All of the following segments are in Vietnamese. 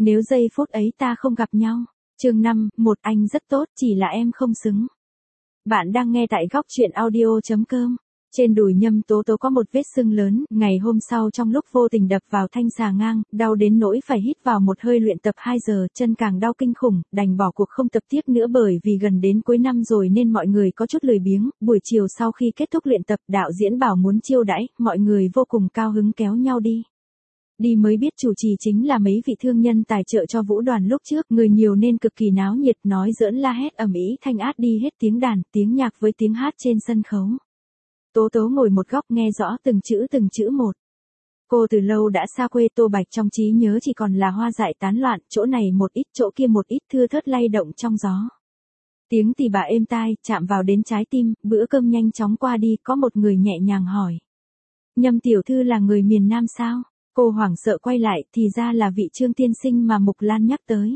Nếu giây phút ấy ta không gặp nhau. Chương 5, một anh rất tốt, chỉ là em không xứng. Bạn đang nghe tại góc truyện audio.com. Trên đùi Nhâm Tố Tố có một vết sưng lớn, ngày hôm sau trong lúc vô tình đập vào thanh xà ngang, đau đến nỗi phải hít vào một hơi luyện tập 2 giờ, chân càng đau kinh khủng, đành bỏ cuộc không tập tiếp nữa bởi vì gần đến cuối năm rồi nên mọi người có chút lười biếng. Buổi chiều sau khi kết thúc luyện tập, đạo diễn bảo muốn chiêu đãi, mọi người vô cùng cao hứng kéo nhau đi. Đi mới biết chủ trì chính là mấy vị thương nhân tài trợ cho vũ đoàn lúc trước, người nhiều nên cực kỳ náo nhiệt, nói giỡn la hét ầm ĩ, thanh át đi hết tiếng đàn, tiếng nhạc với tiếng hát trên sân khấu. Tố Tố ngồi một góc nghe rõ từng chữ một. Cô từ lâu đã xa quê, tô bạch trong trí nhớ chỉ còn là hoa dại tán loạn, chỗ này một ít chỗ kia một ít, thưa thớt lay động trong gió. Tiếng tỳ bà êm tai, chạm vào đến trái tim, bữa cơm nhanh chóng qua đi, có một người nhẹ nhàng hỏi. Nhâm tiểu thư là người miền Nam sao? Cô hoảng sợ quay lại, thì ra là vị Trương tiên sinh mà Mục Lan nhắc tới.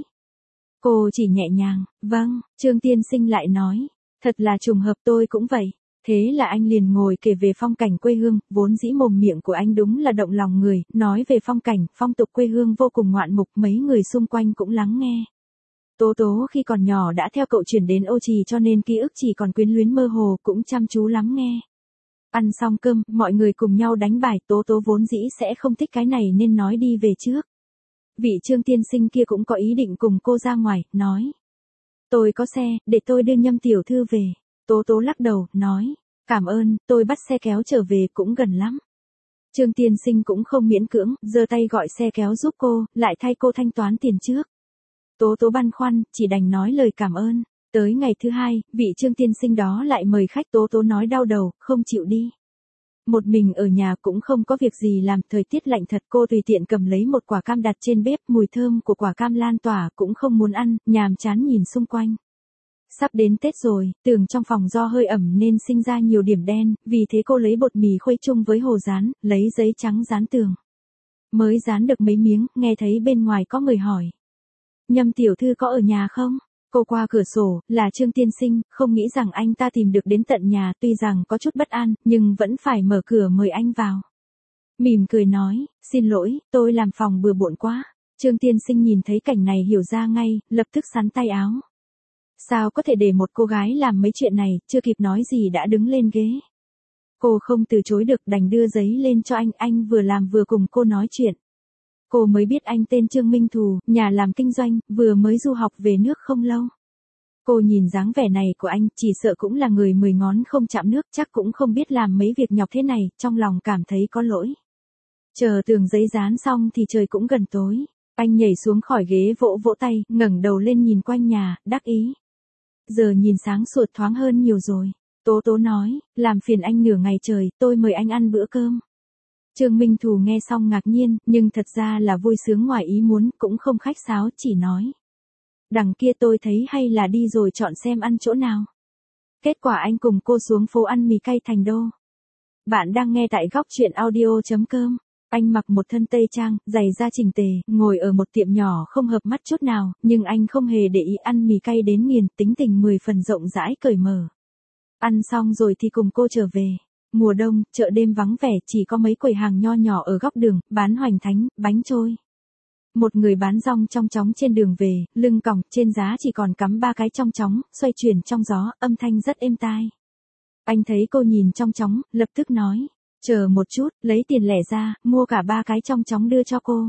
Cô chỉ nhẹ nhàng, vâng, Trương tiên sinh lại nói, thật là trùng hợp, tôi cũng vậy. Thế là anh liền ngồi kể về phong cảnh quê hương, vốn dĩ mồm miệng của anh đúng là động lòng người, nói về phong cảnh, phong tục quê hương vô cùng ngoạn mục, mấy người xung quanh cũng lắng nghe. Tố Tố khi còn nhỏ đã theo cậu chuyển đến Ô Trì cho nên ký ức chỉ còn quyến luyến mơ hồ, cũng chăm chú lắng nghe. Ăn xong cơm, mọi người cùng nhau đánh bài, Tố Tố vốn dĩ sẽ không thích cái này nên nói đi về trước. Vị Trương tiên sinh kia cũng có ý định cùng cô ra ngoài, nói. Tôi có xe, để tôi đưa Nhâm tiểu thư về. Tố Tố lắc đầu, nói. Cảm ơn, tôi bắt xe kéo trở về cũng gần lắm. Trương tiên sinh cũng không miễn cưỡng, giơ tay gọi xe kéo giúp cô, lại thay cô thanh toán tiền trước. Tố Tố băn khoăn, chỉ đành nói lời cảm ơn. Tới ngày thứ hai, vị Trương tiên sinh đó lại mời khách, Tố Tố nói đau đầu, không chịu đi. Một mình ở nhà cũng không có việc gì làm, thời tiết lạnh thật, cô tùy tiện cầm lấy một quả cam đặt trên bếp, mùi thơm của quả cam lan tỏa, cũng không muốn ăn, nhàm chán nhìn xung quanh. Sắp đến Tết rồi, tường trong phòng do hơi ẩm nên sinh ra nhiều điểm đen, vì thế cô lấy bột mì khuấy chung với hồ dán, lấy giấy trắng dán tường. Mới dán được mấy miếng, nghe thấy bên ngoài có người hỏi. Nhâm tiểu thư có ở nhà không? Cô qua cửa sổ, là Trương tiên sinh, không nghĩ rằng anh ta tìm được đến tận nhà, tuy rằng có chút bất an, nhưng vẫn phải mở cửa mời anh vào. Mỉm cười nói, xin lỗi, tôi làm phòng bừa bộn quá. Trương tiên sinh nhìn thấy cảnh này hiểu ra ngay, lập tức xắn tay áo. Sao có thể để một cô gái làm mấy chuyện này, chưa kịp nói gì đã đứng lên ghế. Cô không từ chối được, đành đưa giấy lên cho anh vừa làm vừa cùng cô nói chuyện. Cô mới biết anh tên Trương Minh Thù, nhà làm kinh doanh, vừa mới du học về nước không lâu. Cô nhìn dáng vẻ này của anh, chỉ sợ cũng là người 10 ngón không chạm nước, chắc cũng không biết làm mấy việc nhọc thế này, trong lòng cảm thấy có lỗi. Chờ tường giấy dán xong thì trời cũng gần tối. Anh nhảy xuống khỏi ghế vỗ vỗ tay, ngẩng đầu lên nhìn quanh nhà, đắc ý. Giờ nhìn sáng sủa thoáng hơn nhiều rồi. Tố Tố nói, làm phiền anh nửa ngày trời, tôi mời anh ăn bữa cơm. Trương Minh Thù nghe xong ngạc nhiên, nhưng thật ra là vui sướng ngoài ý muốn, cũng không khách sáo, chỉ nói. Đằng kia tôi thấy hay là đi rồi chọn xem ăn chỗ nào. Kết quả anh cùng cô xuống phố ăn mì cay Thành Đô. Bạn đang nghe tại góc truyện audio.com. Anh mặc một thân tây trang, giày da chỉnh tề, ngồi ở một tiệm nhỏ không hợp mắt chút nào, nhưng anh không hề để ý, ăn mì cay đến nghiền, tính tình 10 phần rộng rãi cởi mở. Ăn xong rồi thì cùng cô trở về. Mùa đông, chợ đêm vắng vẻ, chỉ có mấy quầy hàng nho nhỏ ở góc đường, bán hoành thánh, bánh trôi. Một người bán rong trong chóng trên đường về, lưng còng, trên giá chỉ còn cắm 3 cái trong chóng, xoay chuyển trong gió, âm thanh rất êm tai. Anh thấy cô nhìn trong chóng, lập tức nói. Chờ một chút, lấy tiền lẻ ra, mua cả 3 cái trong chóng đưa cho cô.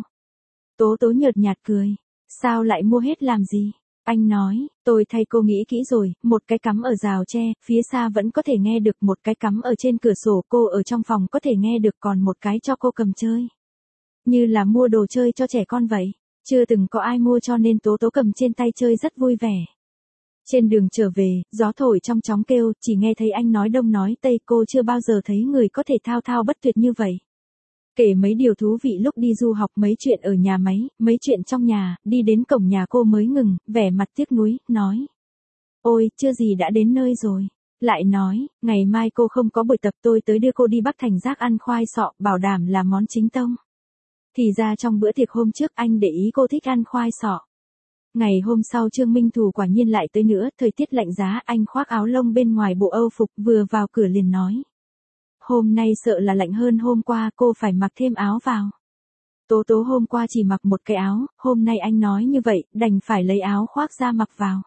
Tố Tố nhợt nhạt cười. Sao lại mua hết làm gì? Anh nói, tôi thay cô nghĩ kỹ rồi, một cái cắm ở rào tre, phía xa vẫn có thể nghe được, một cái cắm ở trên cửa sổ, cô ở trong phòng có thể nghe được, còn một cái cho cô cầm chơi. Như là mua đồ chơi cho trẻ con vậy. Chưa từng có ai mua cho nên Tố Tố cầm trên tay chơi rất vui vẻ. Trên đường trở về, gió thổi trong chóng kêu, chỉ nghe thấy anh nói đông nói tây, cô chưa bao giờ thấy người có thể thao thao bất tuyệt như vậy. Kể mấy điều thú vị lúc đi du học, mấy chuyện ở nhà máy, mấy chuyện trong nhà, đi đến cổng nhà cô mới ngừng, vẻ mặt tiếc nuối, nói. Ôi, chưa gì đã đến nơi rồi. Lại nói, ngày mai cô không có buổi tập, tôi tới đưa cô đi Bắc Thành Giác ăn khoai sọ, bảo đảm là món chính tông. Thì ra trong bữa tiệc hôm trước anh để ý cô thích ăn khoai sọ. Ngày hôm sau Trương Minh Thù quả nhiên lại tới nữa, thời tiết lạnh giá, anh khoác áo lông bên ngoài bộ Âu phục, vừa vào cửa liền nói. Hôm nay sợ là lạnh hơn hôm qua, cô phải mặc thêm áo vào. Tố tố hôm qua chỉ mặc một cái áo, hôm nay anh nói như vậy, đành phải lấy áo khoác ra mặc vào.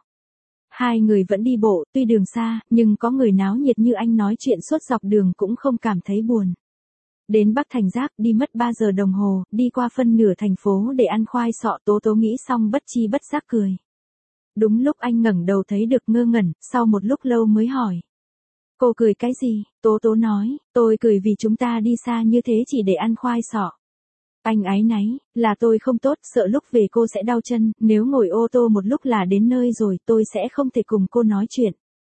Hai người vẫn đi bộ, tuy đường xa, nhưng có người náo nhiệt như anh nói chuyện suốt dọc đường cũng không cảm thấy buồn. Đến Bắc Thành Giác đi mất 3 giờ đồng hồ, đi qua phân nửa thành phố để ăn khoai sọ. Tố tố nghĩ xong bất chi bất giác cười. Đúng lúc anh ngẩng đầu thấy được ngơ ngẩn, sau một lúc lâu mới hỏi. Cô cười cái gì? Tố tố nói, tôi cười vì chúng ta đi xa như thế chỉ để ăn khoai sọ. Anh áy náy, là tôi không tốt, sợ lúc về cô sẽ đau chân, nếu ngồi ô tô một lúc là đến nơi rồi tôi sẽ không thể cùng cô nói chuyện.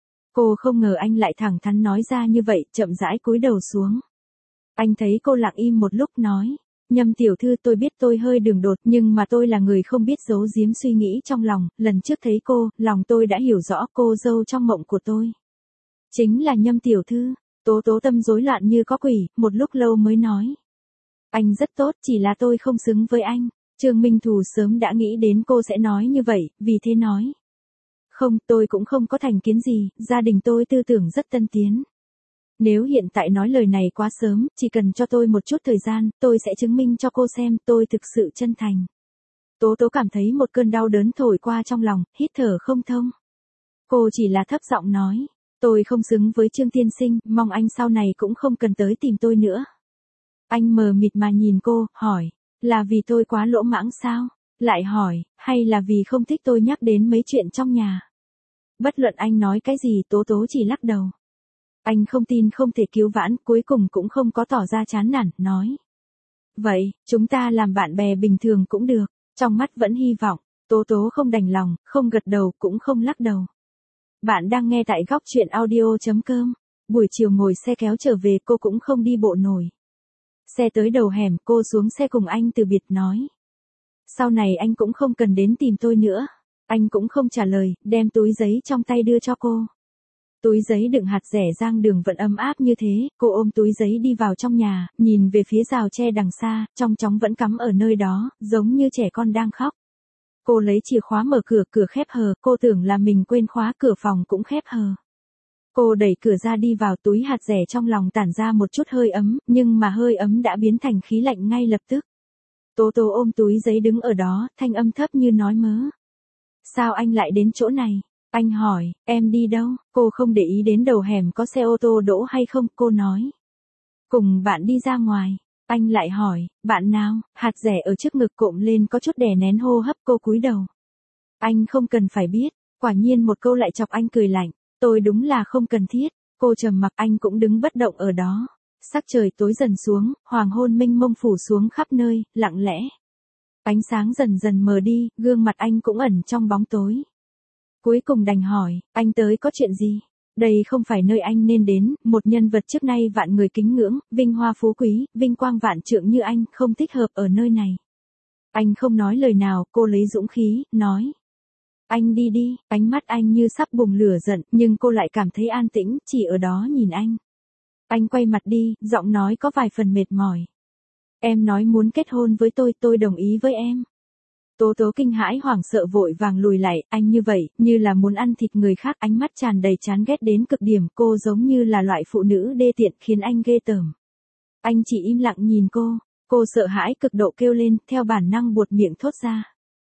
Cô không ngờ anh lại thẳng thắn nói ra như vậy, chậm rãi cúi đầu xuống. Anh thấy cô lặng im một lúc nói, Nhâm tiểu thư tôi biết tôi hơi đường đột nhưng mà tôi là người không biết giấu giếm suy nghĩ trong lòng, lần trước thấy cô, lòng tôi đã hiểu rõ cô dâu trong mộng của tôi. Chính là Nhâm tiểu thư. Tố tố tâm rối loạn như có quỷ, một lúc lâu mới nói. Anh rất tốt, chỉ là tôi không xứng với anh. Trương Minh Thù sớm đã nghĩ đến cô sẽ nói như vậy, vì thế nói. Không, tôi cũng không có thành kiến gì, gia đình tôi tư tưởng rất tân tiến. Nếu hiện tại nói lời này quá sớm, chỉ cần cho tôi một chút thời gian, tôi sẽ chứng minh cho cô xem tôi thực sự chân thành. Tố tố cảm thấy một cơn đau đớn thổi qua trong lòng, hít thở không thông. Cô chỉ là thấp giọng nói, tôi không xứng với Trương tiên sinh, mong anh sau này cũng không cần tới tìm tôi nữa. Anh mờ mịt mà nhìn cô, hỏi, là vì tôi quá lỗ mãng sao? Lại hỏi, hay là vì không thích tôi nhắc đến mấy chuyện trong nhà? Bất luận anh nói cái gì, tố tố chỉ lắc đầu. Anh không tin không thể cứu vãn, cuối cùng cũng không có tỏ ra chán nản, nói. Vậy, chúng ta làm bạn bè bình thường cũng được, trong mắt vẫn hy vọng. Tố tố không đành lòng, không gật đầu, cũng không lắc đầu. Bạn đang nghe tại góc truyện audio.com. Buổi chiều ngồi xe kéo trở về cô cũng không đi bộ nổi. Xe tới đầu hẻm, cô xuống xe cùng anh từ biệt nói. Sau này anh cũng không cần đến tìm tôi nữa. Anh cũng không trả lời, đem túi giấy trong tay đưa cho cô. Túi giấy đựng hạt dẻ rang đường vẫn ấm áp như thế, cô ôm túi giấy đi vào trong nhà, nhìn về phía rào tre đằng xa, trong chóng vẫn cắm ở nơi đó, giống như trẻ con đang khóc. Cô lấy chìa khóa mở cửa, cửa khép hờ, cô tưởng là mình quên khóa, cửa phòng cũng khép hờ. Cô đẩy cửa ra đi vào, túi hạt dẻ trong lòng tản ra một chút hơi ấm, nhưng mà hơi ấm đã biến thành khí lạnh ngay lập tức. Tố tố ôm túi giấy đứng ở đó, thanh âm thấp như nói mớ. Sao anh lại đến chỗ này? Anh hỏi, em đi đâu? Cô không để ý đến đầu hẻm có xe ô tô đỗ hay không, cô nói. Cùng bạn đi ra ngoài. Anh lại hỏi, bạn nào? Hạt dẻ ở trước ngực cộm lên có chút đè nén hô hấp, cô cúi đầu. Anh không cần phải biết, quả nhiên một câu lại chọc anh cười lạnh. Tôi đúng là không cần thiết. Cô trầm mặc, anh cũng đứng bất động ở đó. Sắc trời tối dần xuống, hoàng hôn mênh mông phủ xuống khắp nơi, lặng lẽ. Ánh sáng dần dần mờ đi, gương mặt anh cũng ẩn trong bóng tối. Cuối cùng đành hỏi, anh tới có chuyện gì? Đây không phải nơi anh nên đến, một nhân vật trước nay vạn người kính ngưỡng, vinh hoa phú quý, vinh quang vạn trượng như anh, không thích hợp ở nơi này. Anh không nói lời nào, cô lấy dũng khí, nói. Anh đi đi, ánh mắt anh như sắp bùng lửa giận, nhưng cô lại cảm thấy an tĩnh, chỉ ở đó nhìn anh. Anh quay mặt đi, giọng nói có vài phần mệt mỏi. Em nói muốn kết hôn với tôi đồng ý với em. Tố tố kinh hãi hoảng sợ vội vàng lùi lại, anh như vậy, như là muốn ăn thịt người khác, ánh mắt tràn đầy chán ghét đến cực điểm, cô giống như là loại phụ nữ đê tiện khiến anh ghê tởm. Anh chỉ im lặng nhìn cô sợ hãi cực độ kêu lên, theo bản năng buột miệng thốt ra.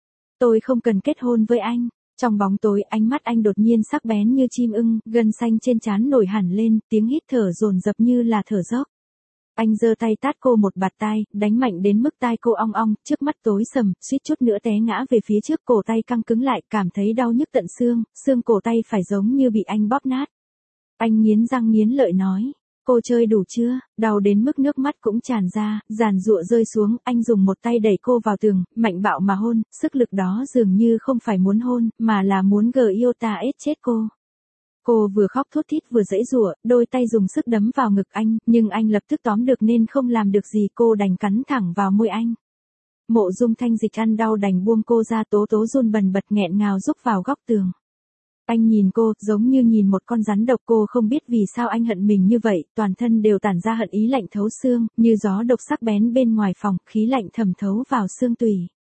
Tôi không cần kết hôn với anh. Trong bóng tối, ánh mắt anh đột nhiên sắc bén như chim ưng, gân xanh trên trán nổi hẳn lên, tiếng hít thở dồn dập như là thở dốc. Anh giơ tay tát cô một bạt tai, đánh mạnh đến mức tai cô ong ong, trước mắt tối sầm, suýt chút nữa té ngã về phía trước, cổ tay căng cứng lại, cảm thấy đau nhức tận xương, xương cổ tay phải giống như bị anh bóp nát. Anh nghiến răng nghiến lợi nói, cô chơi đủ chưa? Đau đến mức nước mắt cũng tràn ra, giàn giụa rơi xuống, anh dùng một tay đẩy cô vào tường, mạnh bạo mà hôn, sức lực đó dường như không phải muốn hôn, mà là muốn chết cô. Cô vừa khóc thút thít vừa giãy giụa, đôi tay dùng sức đấm vào ngực anh, nhưng anh lập tức tóm được nên không làm được gì, cô đành cắn thẳng vào môi anh. Mộ Dung Thanh Dịch ăn đau đành buông cô ra, tố tố run bần bật nghẹn ngào rúc vào góc tường. Anh nhìn cô, giống như nhìn một con rắn độc, cô không biết vì sao anh hận mình như vậy, toàn thân đều tản ra hận ý lạnh thấu xương, như gió độc sắc bén bên ngoài phòng, khí lạnh thẩm thấu vào xương tủy.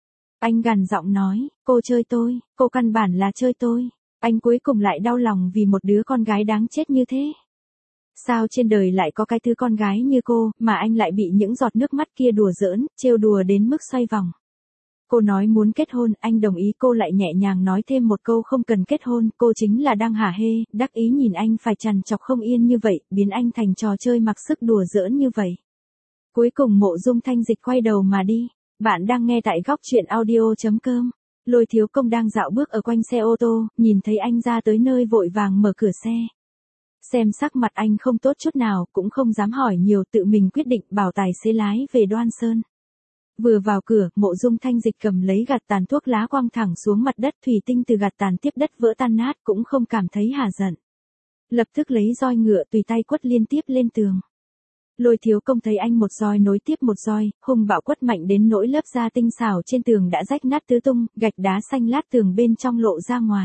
Anh gằn giọng nói, cô chơi tôi, cô căn bản là chơi tôi. Anh cuối cùng lại đau lòng vì một đứa con gái đáng chết như thế. Sao trên đời lại có cái thứ con gái như cô, mà anh lại bị những giọt nước mắt kia đùa giỡn, trêu đùa đến mức xoay vòng. Cô nói muốn kết hôn, anh đồng ý, cô lại nhẹ nhàng nói thêm một câu không cần kết hôn, cô chính là đang hả hê, đắc ý nhìn anh phải trằn trọc không yên như vậy, biến anh thành trò chơi mặc sức đùa giỡn như vậy. Cuối cùng Mộ Dung Thanh Dịch quay đầu mà đi. Bạn đang nghe tại góc truyện audio.com. Lôi Thiếu Công đang dạo bước ở quanh xe ô tô, nhìn thấy anh ra tới nơi vội vàng mở cửa xe. Xem sắc mặt anh không tốt chút nào, cũng không dám hỏi nhiều, tự mình quyết định bảo tài xế lái về Đoan Sơn. Vừa vào cửa, Mộ Dung Thanh Dịch cầm lấy gạt tàn thuốc lá quăng thẳng xuống mặt đất, thủy tinh từ gạt tàn tiếp đất vỡ tan nát, cũng không cảm thấy hả giận. Lập tức lấy roi ngựa tùy tay quất liên tiếp lên tường. Lôi Thiếu Công thấy anh một roi nối tiếp một roi, hung bạo quất mạnh đến nỗi lớp da tinh xảo trên tường đã rách nát tứ tung, gạch đá xanh lát tường bên trong lộ ra ngoài.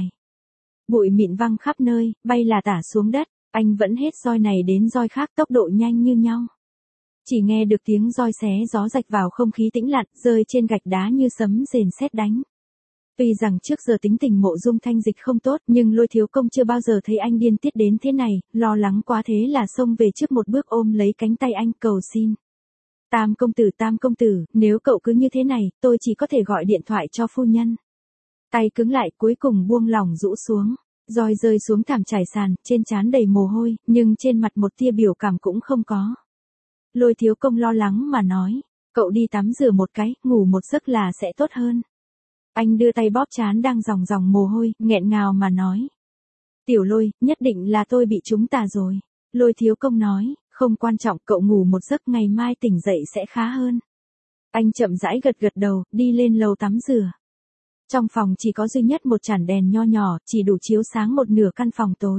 Bụi mịn văng khắp nơi, bay là tả xuống đất, anh vẫn hết roi này đến roi khác, tốc độ nhanh như nhau. Chỉ nghe được tiếng roi xé gió rạch vào không khí tĩnh lặng, rơi trên gạch đá như sấm rền sét đánh. Tuy rằng trước giờ tính tình Mộ Dung Thanh Dịch không tốt, nhưng Lôi Thiếu Công chưa bao giờ thấy anh điên tiết đến thế này, lo lắng quá thế là xông về trước một bước ôm lấy cánh tay anh cầu xin. Tam công tử, nếu cậu cứ như thế này, tôi chỉ có thể gọi điện thoại cho phu nhân. Tay cứng lại, cuối cùng buông lỏng rũ xuống, roi rơi xuống thảm trải sàn, trên trán đầy mồ hôi, nhưng trên mặt một tia biểu cảm cũng không có. Lôi Thiếu Công lo lắng mà nói, cậu đi tắm rửa một cái, ngủ một giấc là sẽ tốt hơn. Anh đưa tay bóp trán đang ròng ròng mồ hôi, nghẹn ngào mà nói. Tiểu Lôi, nhất định là tôi bị trúng tà rồi. Lôi Thiếu Công nói, không quan trọng, cậu ngủ một giấc, ngày mai tỉnh dậy sẽ khá hơn. Anh chậm rãi gật gật đầu, đi lên lầu tắm rửa. Trong phòng chỉ có duy nhất một chản đèn nho nhỏ, chỉ đủ chiếu sáng một nửa căn phòng tối.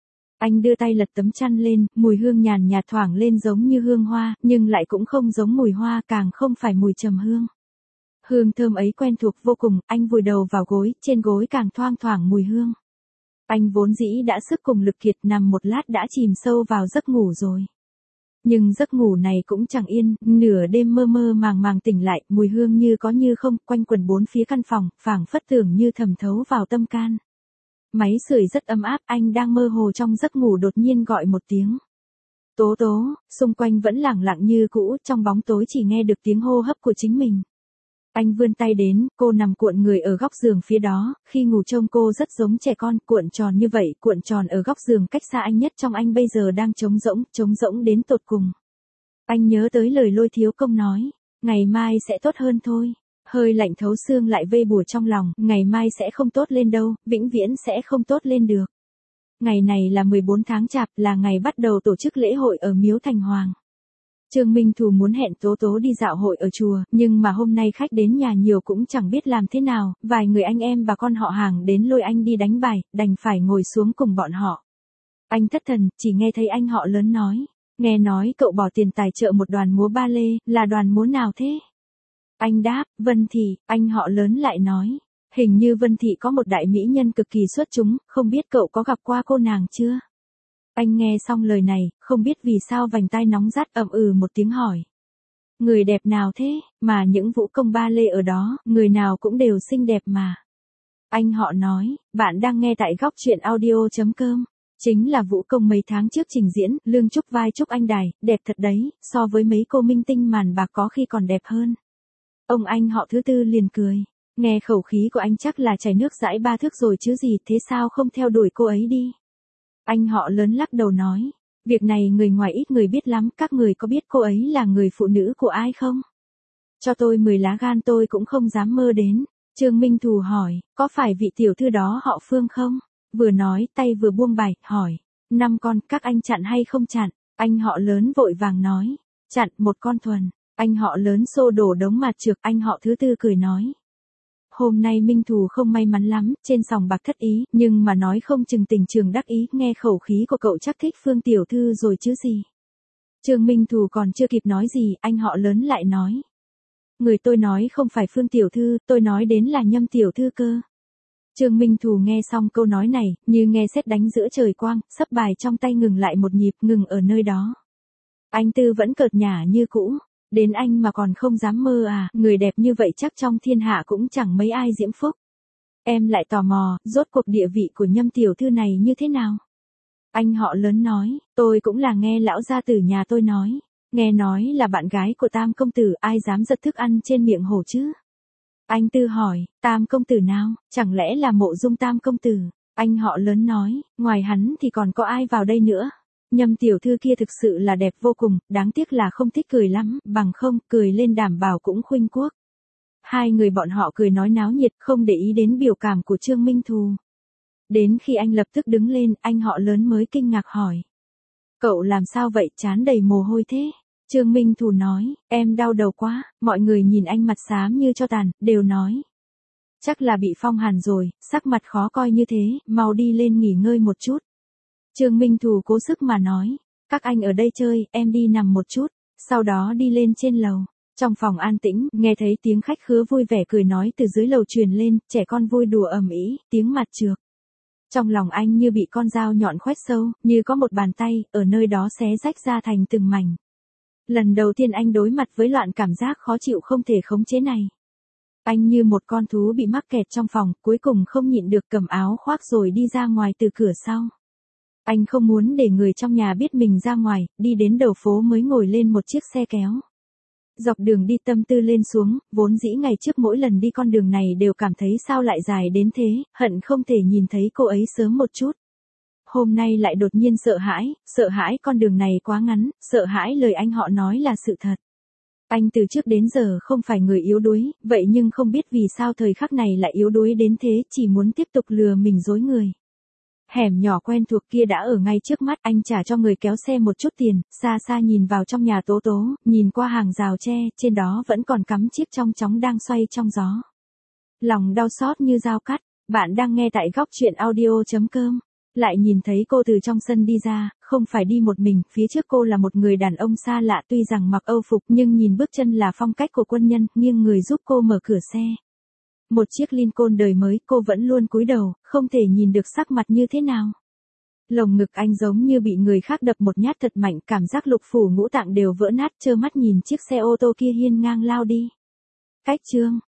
Anh đưa tay lật tấm chăn lên, mùi hương nhàn nhạt thoảng lên giống như hương hoa, nhưng lại cũng không giống mùi hoa, càng không phải mùi trầm hương. Hương thơm ấy quen thuộc vô cùng, anh vùi đầu vào gối, trên gối càng thoang thoảng mùi hương. Anh vốn dĩ đã sức cùng lực kiệt, nằm một lát đã chìm sâu vào giấc ngủ rồi. Nhưng giấc ngủ này cũng chẳng yên, nửa đêm mơ mơ màng màng tỉnh lại, mùi hương như có như không, quanh quẩn bốn phía căn phòng, phảng phất tưởng như thẩm thấu vào tâm can. Máy sưởi rất ấm áp, anh đang mơ hồ trong giấc ngủ đột nhiên gọi một tiếng. Tố tố, xung quanh vẫn lặng lặng như cũ, trong bóng tối chỉ nghe được tiếng hô hấp của chính mình. Anh vươn tay đến, cô nằm cuộn người ở góc giường phía đó, khi ngủ trông cô rất giống trẻ con, cuộn tròn như vậy, cuộn tròn ở góc giường cách xa anh nhất trong anh bây giờ đang trống rỗng đến tột cùng. Anh nhớ tới lời Lôi Thiếu Công nói, ngày mai sẽ tốt hơn thôi. Hơi lạnh thấu xương lại vây bùa trong lòng, ngày mai sẽ không tốt lên đâu, vĩnh viễn sẽ không tốt lên được. Ngày này là 14 tháng Chạp, là ngày bắt đầu tổ chức lễ hội ở Miếu Thành Hoàng. Trương Minh Thù muốn hẹn Tố Tố đi dạo hội ở chùa, nhưng mà hôm nay khách đến nhà nhiều cũng chẳng biết làm thế nào, vài người anh em bà con họ hàng đến lôi anh đi đánh bài, đành phải ngồi xuống cùng bọn họ. Anh thất thần, chỉ nghe thấy anh họ lớn nói, nghe nói cậu bỏ tiền tài trợ một đoàn múa ba lê, là đoàn múa nào thế? Anh đáp, Vân Thị, anh họ lớn lại nói, hình như Vân Thị có một đại mỹ nhân cực kỳ xuất chúng, không biết cậu có gặp qua cô nàng chưa? Anh nghe xong lời này, không biết vì sao vành tai nóng rát, ậm một tiếng hỏi. Người đẹp nào thế, mà những vũ công ba lê ở đó, người nào cũng đều xinh đẹp mà. Anh họ nói, bạn đang nghe tại góc truyện audio.com. Chính là vũ công mấy tháng trước trình diễn, Lương Trúc vai Trúc Anh Đài, đẹp thật đấy, so với mấy cô minh tinh màn bạc có khi còn đẹp hơn. Ông anh họ thứ tư liền cười, nghe khẩu khí của anh chắc là chảy nước dãi ba thước rồi chứ gì, thế sao không theo đuổi cô ấy đi? Anh họ lớn lắc đầu nói, việc này người ngoài ít người biết lắm, các người có biết cô ấy là người phụ nữ của ai không? Cho tôi 10 lá gan tôi cũng không dám mơ đến. Trương Minh Thù hỏi, có phải vị tiểu thư đó họ Phương không? Vừa nói, tay vừa buông bài, hỏi, 5 con, các anh chặn hay không chặn? Anh họ lớn vội vàng nói, chặn 1 con thuần. Anh họ lớn xô đổ đống mặt trược, anh họ thứ tư cười nói. Hôm nay Minh Thù không may mắn lắm, trên sòng bạc thất ý, nhưng mà nói không chừng tình trường đắc ý, nghe khẩu khí của cậu chắc thích Phương tiểu thư rồi chứ gì. Trương Minh Thù còn chưa kịp nói gì, anh họ lớn lại nói. Người tôi nói không phải Phương tiểu thư, tôi nói đến là Nhâm tiểu thư cơ. Trương Minh Thù nghe xong câu nói này, như nghe sét đánh giữa trời quang, sấp bài trong tay ngừng lại một nhịp, ngừng ở nơi đó. Anh Tư vẫn cợt nhả như cũ. Đến anh mà còn không dám mơ à, người đẹp như vậy chắc trong thiên hạ cũng chẳng mấy ai diễm phúc. Em lại tò mò, rốt cuộc địa vị của Nhâm tiểu thư này như thế nào? Anh họ lớn nói, tôi cũng là nghe lão gia tử nhà tôi nói. Nghe nói là bạn gái của Tam công tử, ai dám giật thức ăn trên miệng hổ chứ? Anh Tư hỏi, Tam công tử nào, chẳng lẽ là Mộ Dung Tam công tử? Anh họ lớn nói, ngoài hắn thì còn có ai vào đây nữa? Nhâm tiểu thư kia thực sự là đẹp vô cùng, đáng tiếc là không thích cười lắm, bằng không, cười lên đảm bảo cũng khuynh quốc. Hai người bọn họ cười nói náo nhiệt, không để ý đến biểu cảm của Trương Minh Thù. Đến khi anh lập tức đứng lên, anh họ lớn mới kinh ngạc hỏi. Cậu làm sao vậy, trán đầy mồ hôi thế? Trương Minh Thù nói, em đau đầu quá, mọi người nhìn anh mặt xám như cho tàn, đều nói. Chắc là bị phong hàn rồi, sắc mặt khó coi như thế, mau đi lên nghỉ ngơi một chút. Trương Minh Thù cố sức mà nói, các anh ở đây chơi, em đi nằm một chút, sau đó đi lên trên lầu. Trong phòng an tĩnh, nghe thấy tiếng khách khứa vui vẻ cười nói từ dưới lầu truyền lên, trẻ con vui đùa ầm ĩ, tiếng mặt trược. Trong lòng anh như bị con dao nhọn khoét sâu, như có một bàn tay, ở nơi đó xé rách ra thành từng mảnh. Lần đầu tiên anh đối mặt với loạn cảm giác khó chịu không thể khống chế này. Anh như một con thú bị mắc kẹt trong phòng, cuối cùng không nhịn được cầm áo khoác rồi đi ra ngoài từ cửa sau. Anh không muốn để người trong nhà biết mình ra ngoài, đi đến đầu phố mới ngồi lên một chiếc xe kéo. Dọc đường đi tâm tư lên xuống, vốn dĩ ngày trước mỗi lần đi con đường này đều cảm thấy sao lại dài đến thế, hận không thể nhìn thấy cô ấy sớm một chút. Hôm nay lại đột nhiên sợ hãi con đường này quá ngắn, sợ hãi lời anh họ nói là sự thật. Anh từ trước đến giờ không phải người yếu đuối, vậy nhưng không biết vì sao thời khắc này lại yếu đuối đến thế, chỉ muốn tiếp tục lừa mình dối người. Hẻm nhỏ quen thuộc kia đã ở ngay trước mắt, anh trả cho người kéo xe một chút tiền, xa xa nhìn vào trong nhà Tố Tố, nhìn qua hàng rào tre, trên đó vẫn còn cắm chiếc trong chóng đang xoay trong gió. Lòng đau xót như dao cắt, bạn đang nghe tại góc truyện audio.com. Lại nhìn thấy cô từ trong sân đi ra, không phải đi một mình, phía trước cô là một người đàn ông xa lạ tuy rằng mặc Âu phục nhưng nhìn bước chân là phong cách của quân nhân, nghiêng người giúp cô mở cửa xe. Một chiếc Lincoln đời mới, cô vẫn luôn cúi đầu, không thể nhìn được sắc mặt như thế nào. Lồng ngực anh giống như bị người khác đập một nhát thật mạnh, cảm giác lục phủ ngũ tạng đều vỡ nát, trơ mắt nhìn chiếc xe ô tô kia hiên ngang lao đi. Cách chương